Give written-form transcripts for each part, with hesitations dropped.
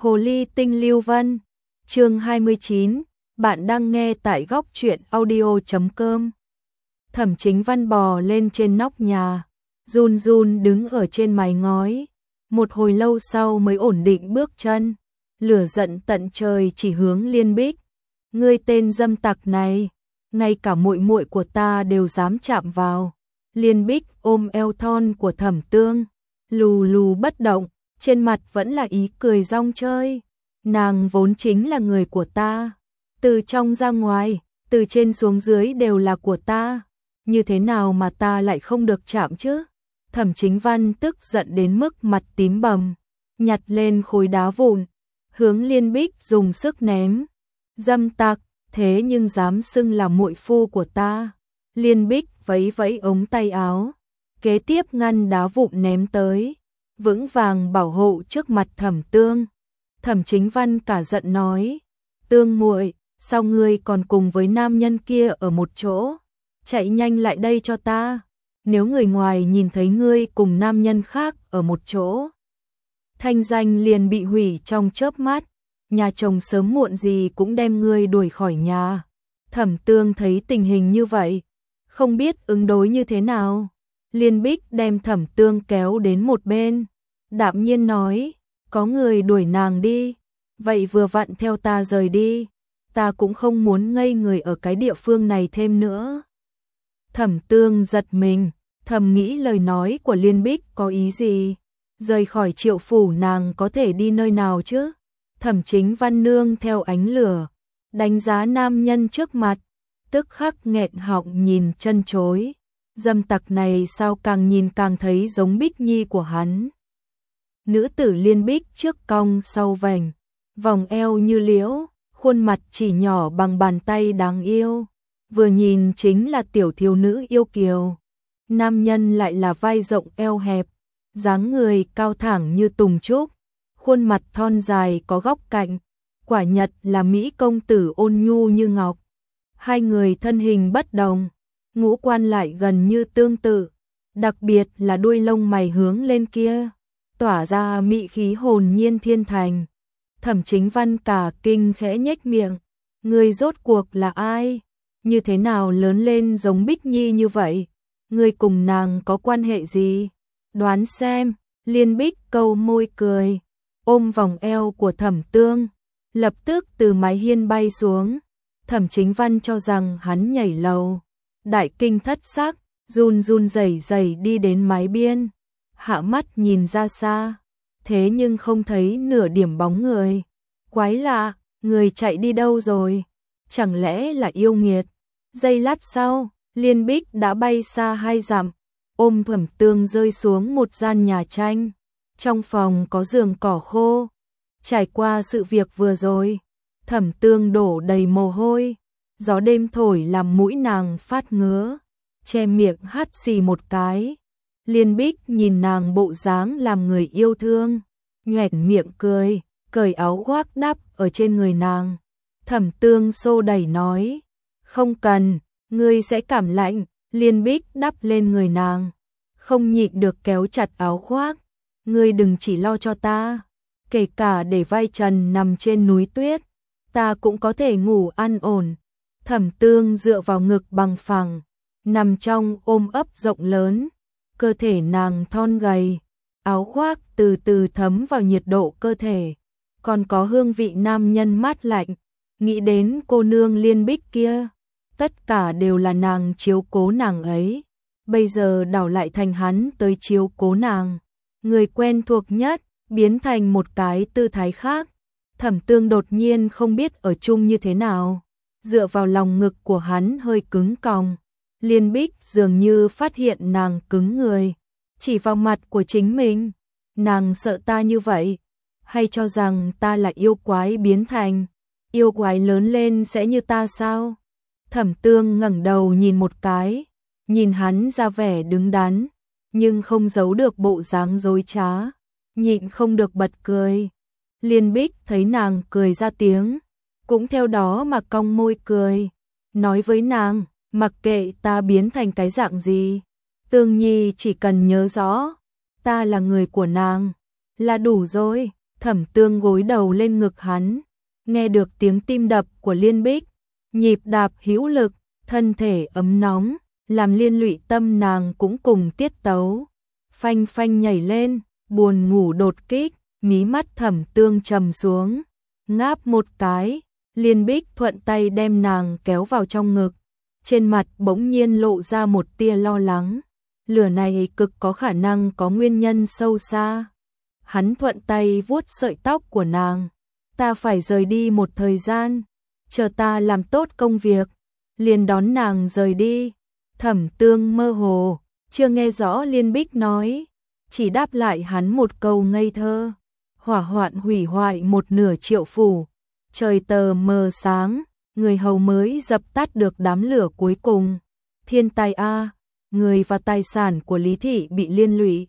Hồ ly tinh Lưu Vân, chương 29, bạn đang nghe tại góc truyện audio.com. Thẩm Chính Văn bò lên trên nóc nhà, run run đứng ở trên mái ngói, một hồi lâu sau mới ổn định bước chân, lửa giận tận trời chỉ hướng Liên Bích. Ngươi tên dâm tặc này, ngay cả muội muội của ta đều dám chạm vào. Liên Bích ôm eo thon của Thẩm Tương, lù lù bất động, trên mặt vẫn là ý cười rong chơi. Nàng vốn chính là người của ta, từ trong ra ngoài, từ trên xuống dưới đều là của ta, như thế nào mà ta lại không được chạm chứ? Thẩm Chính Văn tức giận đến mức mặt tím bầm, nhặt lên khối đá vụn, hướng Liên Bích dùng sức ném. Dâm tặc, thế nhưng dám xưng là muội phu của ta. Liên Bích vẫy vẫy ống tay áo, kế tiếp ngăn đá vụn ném tới, vững vàng bảo hộ trước mặt Thẩm Tương. Thẩm Chính Văn cả giận nói: "Tương muội, sao ngươi còn cùng với nam nhân kia ở một chỗ? Chạy nhanh lại đây cho ta, nếu người ngoài nhìn thấy ngươi cùng nam nhân khác ở một chỗ, thanh danh liền bị hủy trong chớp mắt, nhà chồng sớm muộn gì cũng đem ngươi đuổi khỏi nhà." Thẩm Tương thấy tình hình như vậy, không biết ứng đối như thế nào. Liên Bích đem Thẩm Tương kéo đến một bên, đạm nhiên nói: "Có người đuổi nàng đi, vậy vừa vặn theo ta rời đi, ta cũng không muốn ngây người ở cái địa phương này thêm nữa." Thẩm Tương giật mình, thầm nghĩ lời nói của Liên Bích có ý gì? Rời khỏi Triệu phủ nàng có thể đi nơi nào chứ? Thẩm Chính Văn nương theo ánh lửa, đánh giá nam nhân trước mặt, tức khắc nghẹn họng nhìn chân chối. Dâm tặc này sao càng nhìn càng thấy giống Bích Nhi của hắn. Nữ tử Liên Bích trước cong sau vành, vòng eo như liễu, khuôn mặt chỉ nhỏ bằng bàn tay đáng yêu, vừa nhìn chính là tiểu thiếu nữ yêu kiều. Nam nhân lại là vai rộng eo hẹp, dáng người cao thẳng như tùng trúc, khuôn mặt thon dài có góc cạnh, quả nhật là mỹ công tử ôn nhu như ngọc. Hai người thân hình bất đồng, ngũ quan lại gần như tương tự, đặc biệt là đuôi lông mày hướng lên kia, tỏa ra mị khí hồn nhiên thiên thành. Thẩm Chính Văn cả kinh khẽ nhếch miệng, ngươi rốt cuộc là ai? Như thế nào lớn lên giống Bích Nhi như vậy? Ngươi cùng nàng có quan hệ gì? Đoán xem. Liên Bích câu môi cười, ôm vòng eo của Thẩm Tương, lập tức từ mái hiên bay xuống. Thẩm Chính Văn cho rằng hắn nhảy lầu, đại kinh thất sắc, run run rẩy rẩy đi đến mái biên, hạ mắt nhìn ra xa, thế nhưng không thấy nửa điểm bóng người. Quái lạ, người chạy đi đâu rồi? Chẳng lẽ là yêu nghiệt? Giây lát sau, Liên Bích đã bay xa 2 dặm, ôm Thẩm Tương rơi xuống một gian nhà tranh. Trong phòng có giường cỏ khô. Trải qua sự việc vừa rồi, Thẩm Tương đổ đầy mồ hôi, gió đêm thổi làm mũi nàng phát ngứa, che miệng hắt xì một cái. Liên Bích nhìn nàng bộ dáng làm người yêu thương, nhoẻn miệng cười, cởi áo khoác đắp ở trên người nàng. Thẩm Tương xô đẩy nói: "Không cần, ngươi sẽ cảm lạnh." Liên Bích đắp lên người nàng, không nhịn được kéo chặt áo khoác. "Ngươi đừng chỉ lo cho ta, kể cả để vai trần nằm trên núi tuyết, ta cũng có thể ngủ an ổn." Thẩm Tương dựa vào ngực bằng phẳng, nằm trong ôm ấp rộng lớn, cơ thể nàng thon gầy, áo khoác từ từ thấm vào nhiệt độ cơ thể, còn có hương vị nam nhân mát lạnh. Nghĩ đến cô nương Liên Bích kia, tất cả đều là nàng chiếu cố nàng ấy, bây giờ đảo lại thành hắn tới chiếu cố nàng. Người quen thuộc nhất biến thành một cái tư thái khác. Thẩm Tương đột nhiên không biết ở chung như thế nào, dựa vào lòng ngực của hắn hơi cứng còng. Liên Bích dường như phát hiện nàng cứng người, chỉ vào mặt của chính mình. "Nàng sợ ta như vậy, hay cho rằng ta là yêu quái biến thành? Yêu quái lớn lên sẽ như ta sao?" Thẩm Tương ngẩng đầu nhìn một cái, nhìn hắn ra vẻ đứng đắn, nhưng không giấu được bộ dáng dối trá, nhịn không được bật cười. Liên Bích thấy nàng cười ra tiếng, cũng theo đó mà cong môi cười, nói với nàng: "Mặc kệ ta biến thành cái dạng gì, Tương Nhi chỉ cần nhớ rõ, ta là người của nàng, là đủ rồi." Thẩm Tương gối đầu lên ngực hắn, nghe được tiếng tim đập của Liên Bích, nhịp đạp hữu lực, thân thể ấm nóng, làm liên lụy tâm nàng cũng cùng tiết tấu. Phanh phanh nhảy lên, buồn ngủ đột kích, mí mắt Thẩm Tương trầm xuống, ngáp một cái, Liên Bích thuận tay đem nàng kéo vào trong ngực, trên mặt bỗng nhiên lộ ra một tia lo lắng. Lửa này cực có khả năng có nguyên nhân sâu xa. Hắn thuận tay vuốt sợi tóc của nàng. Ta phải rời đi một thời gian, chờ ta làm tốt công việc, liền đón nàng rời đi. Thẩm Tương mơ hồ, chưa nghe rõ Liên Bích nói, chỉ đáp lại hắn một câu ngây thơ. Hỏa hoạn hủy hoại một nửa Triệu phủ, trời tờ mờ sáng, người hầu mới dập tắt được đám lửa cuối cùng. Thiên tai a, người và tài sản của Lý thị bị liên lụy.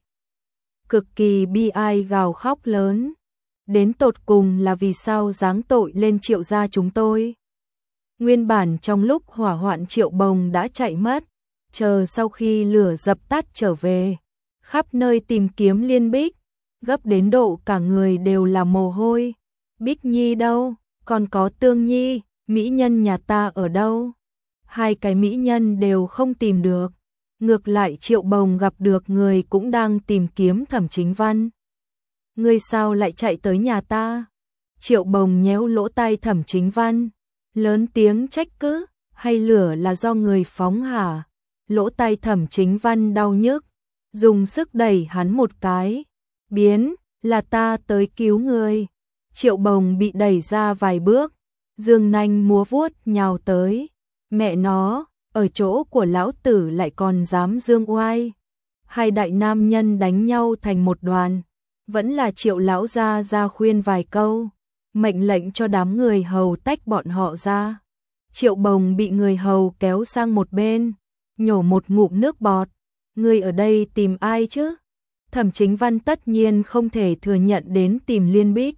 Cực kỳ bi ai gào khóc lớn. Đến tột cùng là vì sao giáng tội lên Triệu gia chúng tôi? Nguyên bản trong lúc hỏa hoạn Triệu Bồng đã chạy mất, chờ sau khi lửa dập tắt trở về, khắp nơi tìm kiếm Liên Bích, gấp đến độ cả người đều là mồ hôi. Bích Nhi đâu? Còn có Tương Nhi, mỹ nhân nhà ta ở đâu? Hai cái mỹ nhân đều không tìm được. Ngược lại Triệu Bồng gặp được người cũng đang tìm kiếm Thẩm Chính Văn. Ngươi sao lại chạy tới nhà ta? Triệu Bồng nhéo lỗ tai Thẩm Chính Văn, lớn tiếng trách cứ, hay lửa là do người phóng hả? Lỗ tai Thẩm Chính Văn đau nhức, dùng sức đẩy hắn một cái. Biến, là ta tới cứu ngươi. Triệu Bồng bị đẩy ra vài bước, dương nanh múa vuốt nhào tới. Mẹ nó, ở chỗ của lão tử lại còn dám dương oai. Hai đại nam nhân đánh nhau thành một đoàn, vẫn là Triệu lão gia ra khuyên vài câu, mệnh lệnh cho đám người hầu tách bọn họ ra. Triệu Bồng bị người hầu kéo sang một bên, nhổ một ngụm nước bọt. Ngươi ở đây tìm ai chứ? Thẩm Chính Văn tất nhiên không thể thừa nhận đến tìm Liên Bích.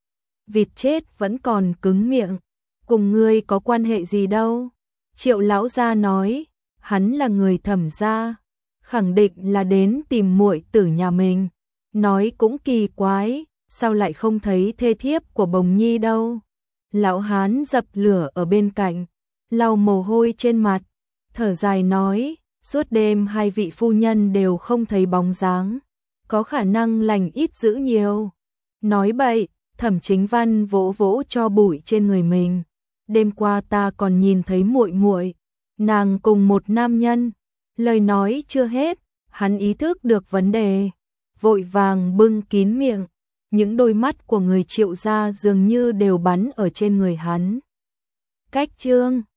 Vịt chết vẫn còn cứng miệng, cùng ngươi có quan hệ gì đâu? Triệu lão gia nói, hắn là người Thẩm gia, khẳng định là đến tìm muội tử nhà mình. Nói cũng kỳ quái, sao lại không thấy thê thiếp của Bồng Nhi đâu? Lão hán dập lửa ở bên cạnh, lau mồ hôi trên mặt, thở dài nói, suốt đêm hai vị phu nhân đều không thấy bóng dáng, có khả năng lành ít dữ nhiều. Nói bậy, Thẩm Chính Văn vỗ vỗ cho bụi trên người mình. Đêm qua ta còn nhìn thấy muội muội, nàng cùng một nam nhân. Lời nói chưa hết, hắn ý thức được vấn đề, vội vàng bưng kín miệng. Những đôi mắt của người Triệu gia dường như đều bắn ở trên người hắn. Cách chương